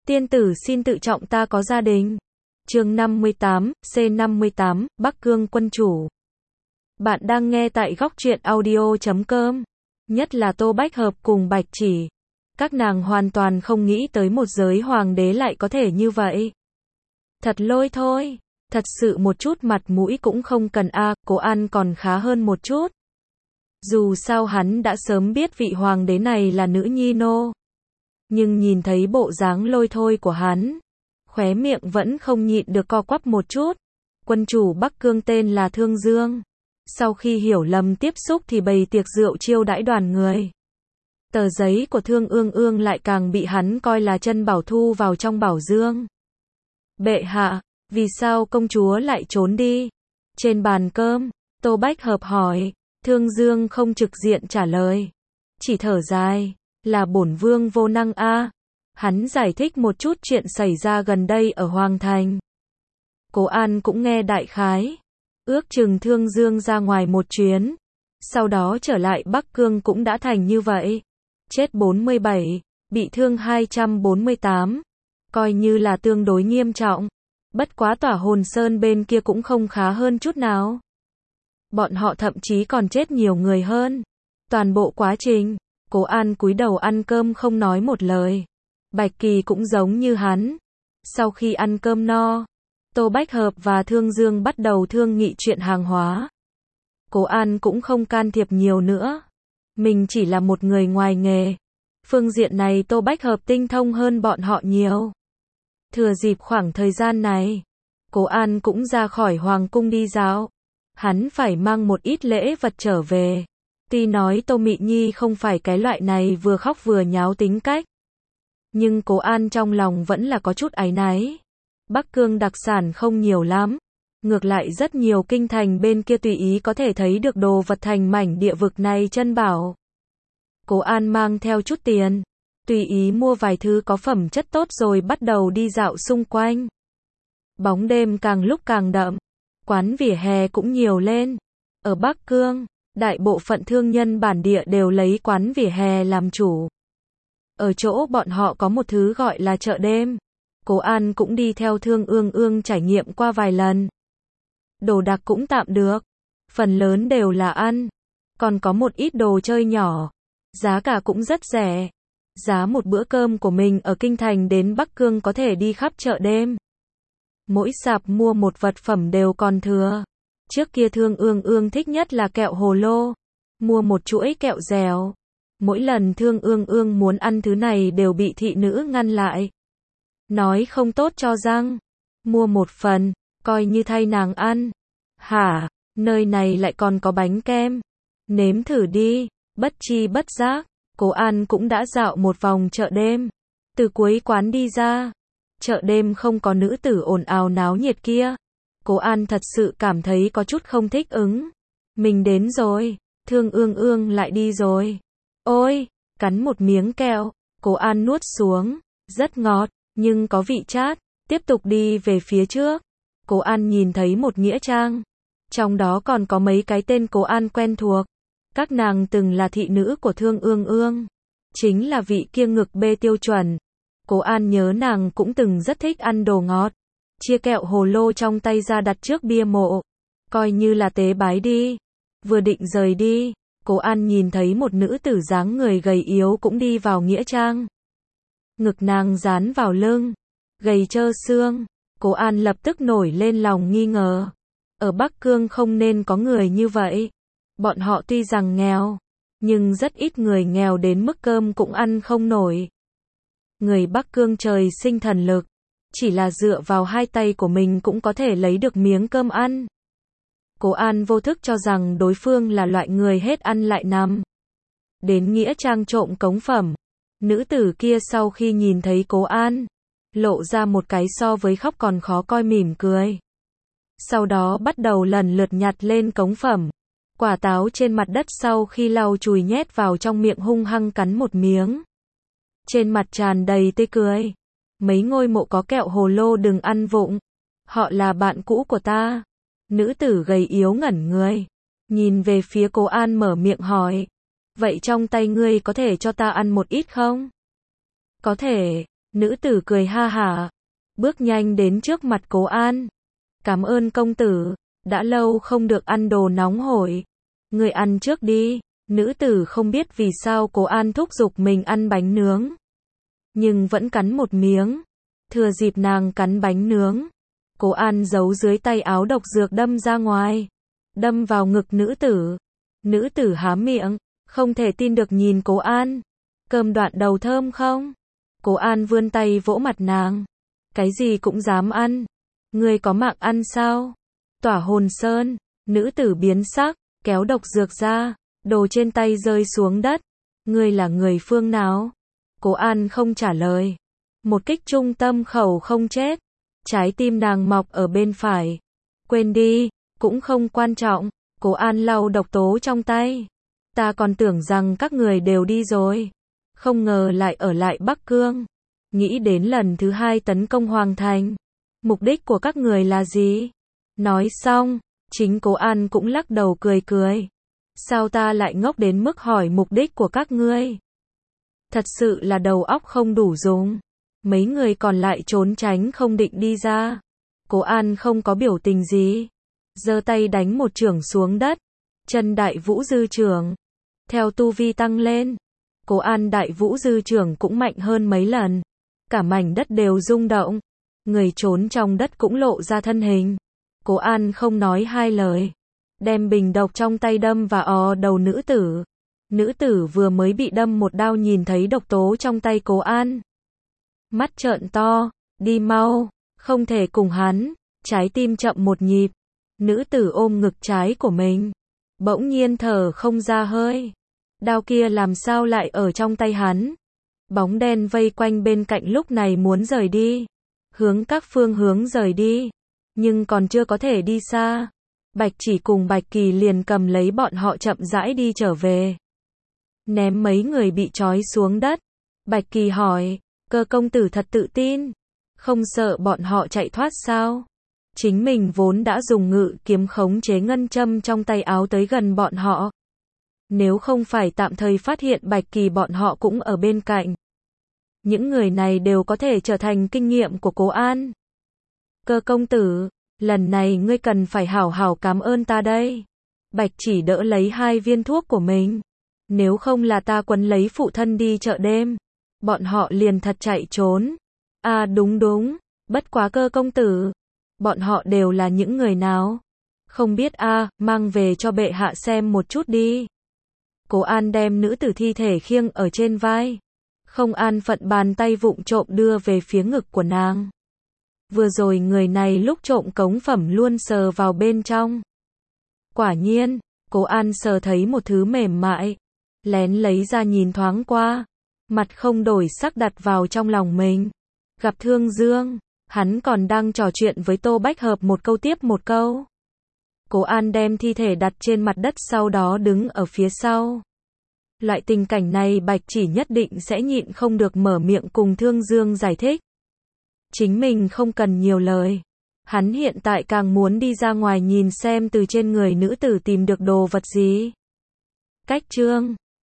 Tiên tử xin tự trọng, ta có gia đình. Chương 58, C58, Bắc Cương quân chủ. Bạn đang nghe tại góc truyện audio.com. Nhất là Tô Bách Hợp cùng Bạch Chỉ. Các nàng hoàn toàn không nghĩ tới một giới hoàng đế lại có thể như vậy. Thật lôi thôi. Thật sự một chút mặt mũi cũng không cần a. Cố An còn khá hơn một chút. Dù sao hắn đã sớm biết vị hoàng đế này là nữ nhi nô. Nhưng nhìn thấy bộ dáng lôi thôi của hắn, khóe miệng vẫn không nhịn được co quắp một chút. Quân chủ Bắc Cương tên là Thương Dương. Sau khi hiểu lầm tiếp xúc thì bày tiệc rượu chiêu đãi đoàn người. Tờ giấy của Thương Ương Ương lại càng bị hắn coi là chân bảo thu vào trong bảo dương. Bệ hạ, vì sao công chúa lại trốn đi? Trên bàn cơm, Tô Bách Hợp hỏi. Thương Dương không trực diện trả lời, chỉ thở dài, là bổn vương vô năng a. Hắn giải thích một chút chuyện xảy ra gần đây ở Hoàng Thành. Cố An cũng nghe đại khái, ước chừng Thương Dương ra ngoài một chuyến, sau đó trở lại Bắc Cương cũng đã thành như vậy. Chết 47, bị thương 248, coi như là tương đối nghiêm trọng. Bất quá Tỏa Hồn Sơn bên kia cũng không khá hơn chút nào. Bọn họ thậm chí còn chết nhiều người hơn. Toàn bộ quá trình, Cố An cúi đầu ăn cơm không nói một lời. Bạch Kỳ cũng giống như hắn. Sau khi ăn cơm no, Tô Bách Hợp và Thương Dương bắt đầu thương nghị chuyện hàng hóa. Cố An cũng không can thiệp nhiều nữa. Mình chỉ là một người ngoài nghề. Phương diện này Tô Bách Hợp tinh thông hơn bọn họ nhiều. Thừa dịp khoảng thời gian này, Cố An cũng ra khỏi Hoàng cung đi dạo. Hắn phải mang một ít lễ vật trở về. Tuy nói Tô Mị Nhi không phải cái loại này vừa khóc vừa nháo tính cách. Nhưng Cố An trong lòng vẫn là có chút áy náy. Bắc Cương đặc sản không nhiều lắm. Ngược lại rất nhiều kinh thành bên kia tùy ý có thể thấy được đồ vật thành mảnh địa vực này chân bảo. Cố An mang theo chút tiền, tùy ý mua vài thứ có phẩm chất tốt rồi bắt đầu đi dạo xung quanh. Bóng đêm càng lúc càng đậm. Quán vỉa hè cũng nhiều lên. Ở Bắc Cương, đại bộ phận thương nhân bản địa đều lấy quán vỉa hè làm chủ. Ở chỗ bọn họ có một thứ gọi là chợ đêm. Cố An cũng đi theo Thương Ương Ương trải nghiệm qua vài lần. Đồ đạc cũng tạm được. Phần lớn đều là ăn. Còn có một ít đồ chơi nhỏ. Giá cả cũng rất rẻ. Giá một bữa cơm của mình ở Kinh Thành đến Bắc Cương có thể đi khắp chợ đêm. Mỗi sạp mua một vật phẩm đều còn thừa. Trước kia Thương Ương Ương thích nhất là kẹo hồ lô. Mua một chuỗi kẹo dẻo. Mỗi lần Thương Ương Ương muốn ăn thứ này đều bị thị nữ ngăn lại. Nói không tốt cho răng. Mua một phần, coi như thay nàng ăn. Hả, nơi này lại còn có bánh kem. Nếm thử đi. Bất chi bất giác, Cố An cũng đã dạo một vòng chợ đêm. Từ cuối quán đi ra. Chợ đêm không có nữ tử ồn ào náo nhiệt kia. Cố An thật sự cảm thấy có chút không thích ứng. Mình đến rồi, Thương Ương Ương lại đi rồi. Ôi, cắn một miếng kẹo, Cố An nuốt xuống, rất ngọt, nhưng có vị chát. Tiếp tục đi về phía trước. Cố An nhìn thấy một nghĩa trang. Trong đó còn có mấy cái tên Cố An quen thuộc. Các nàng từng là thị nữ của Thương Ương Ương. Chính là vị kia ngực bê tiêu chuẩn. Cố An nhớ nàng cũng từng rất thích ăn đồ ngọt. Chia kẹo hồ lô trong tay ra đặt trước bia mộ. Coi như là tế bái đi. Vừa định rời đi, Cố An nhìn thấy một nữ tử dáng người gầy yếu cũng đi vào nghĩa trang. Ngực nàng dán vào lưng. Gầy trơ xương. Cố An lập tức nổi lên lòng nghi ngờ. Ở Bắc Cương không nên có người như vậy. Bọn họ tuy rằng nghèo, nhưng rất ít người nghèo đến mức cơm cũng ăn không nổi. Người Bắc Cương trời sinh thần lực, chỉ là dựa vào hai tay của mình cũng có thể lấy được miếng cơm ăn. Cố An vô thức cho rằng đối phương là loại người hết ăn lại nằm. Đến nghĩa trang trộm cống phẩm. Nữ tử kia sau khi nhìn thấy Cố An, lộ ra một cái so với khóc còn khó coi mỉm cười. Sau đó bắt đầu lần lượt nhặt lên cống phẩm. Quả táo trên mặt đất sau khi lau chùi nhét vào trong miệng hung hăng cắn một miếng. Trên mặt tràn đầy tươi cười. Mấy ngôi mộ có kẹo hồ lô đừng ăn vụng. Họ là bạn cũ của ta. Nữ tử gầy yếu ngẩn người. Nhìn về phía Cố An mở miệng hỏi. Vậy trong tay ngươi có thể cho ta ăn một ít không? Có thể. Nữ tử cười ha hả, bước nhanh đến trước mặt Cố An. Cảm ơn công tử, đã lâu không được ăn đồ nóng hổi. Người ăn trước đi. Nữ tử không biết vì sao Cố An thúc giục mình ăn bánh nướng, nhưng vẫn cắn một miếng. Thừa dịp nàng cắn bánh nướng, Cố An giấu dưới tay áo độc dược đâm ra ngoài, đâm vào ngực nữ tử. Nữ tử há miệng, không thể tin được nhìn Cố An. Cơm đoạn đầu thơm không? Cố An vươn tay vỗ mặt nàng. Cái gì cũng dám ăn. Ngươi có mạng ăn sao? Tỏa Hồn Sơn. Nữ tử biến sắc, kéo độc dược ra. Đồ trên tay rơi xuống đất. Ngươi là người phương nào? Cố An không trả lời. Một kích trung tâm khẩu không chết. Trái tim nàng mọc ở bên phải. Quên đi, cũng không quan trọng. Cố An lau độc tố trong tay. Ta còn tưởng rằng các người đều đi rồi. Không ngờ lại ở lại Bắc Cương. Nghĩ đến lần thứ 2 tấn công Hoàng Thành. Mục đích của các người là gì? Nói xong, chính Cố An cũng lắc đầu cười cười. Sao ta lại ngốc đến mức hỏi mục đích của các ngươi? Thật sự là đầu óc không đủ dùng. Mấy người còn lại trốn tránh không định đi ra. Cố An không có biểu tình gì. Giơ tay đánh một chưởng xuống đất. Chân Đại Vũ Dư Chưởng. Theo tu vi tăng lên, Cố An Đại Vũ Dư Chưởng cũng mạnh hơn mấy lần. Cả mảnh đất đều rung động. Người trốn trong đất cũng lộ ra thân hình. Cố An không nói hai lời, đem bình độc trong tay đâm vào đầu nữ tử. Nữ tử vừa mới bị đâm một đao nhìn thấy độc tố trong tay Cố An. Mắt trợn to, đi mau, không thể cùng hắn. Trái tim chậm một nhịp. Nữ tử ôm ngực trái của mình. Bỗng nhiên thở không ra hơi. Đao kia làm sao lại ở trong tay hắn? Bóng đen vây quanh bên cạnh lúc này muốn rời đi. Hướng các phương hướng rời đi. Nhưng còn chưa có thể đi xa. Bạch Chỉ cùng Bạch Kỳ liền cầm lấy bọn họ chậm rãi đi trở về. Ném mấy người bị trói xuống đất. Bạch Kỳ hỏi, Cơ công tử thật tự tin. Không sợ bọn họ chạy thoát sao? Chính mình vốn đã dùng ngự kiếm khống chế ngân châm trong tay áo tới gần bọn họ. Nếu không phải tạm thời phát hiện Bạch Kỳ bọn họ cũng ở bên cạnh. Những người này đều có thể trở thành kinh nghiệm của Cố An. Cơ công tử, lần này ngươi cần phải hảo hảo cảm ơn ta đây. Bạch Chỉ đỡ lấy 2 viên thuốc của mình. Nếu không là ta quấn lấy phụ thân đi chợ đêm, bọn họ liền thật chạy trốn. À đúng, bất quá Cơ công tử, bọn họ đều là những người nào? Không biết mang về cho bệ hạ xem một chút đi. Cố An đem nữ tử thi thể khiêng ở trên vai. Không an phận bàn tay vụng trộm đưa về phía ngực của nàng. Vừa rồi người này lúc trộm cống phẩm luôn sờ vào bên trong. Quả nhiên, Cố An sờ thấy một thứ mềm mại. Lén lấy ra nhìn thoáng qua. Mặt không đổi sắc đặt vào trong lòng mình. Gặp Thương Dương, hắn còn đang trò chuyện với Tô Bách Hợp một câu tiếp một câu. Cố An đem thi thể đặt trên mặt đất sau đó đứng ở phía sau. Loại tình cảnh này Bạch Chỉ nhất định sẽ nhịn không được mở miệng cùng Thương Dương giải thích. Chính mình không cần nhiều lời. Hắn hiện tại càng muốn đi ra ngoài nhìn xem từ trên người nữ tử tìm được đồ vật gì. Cách chương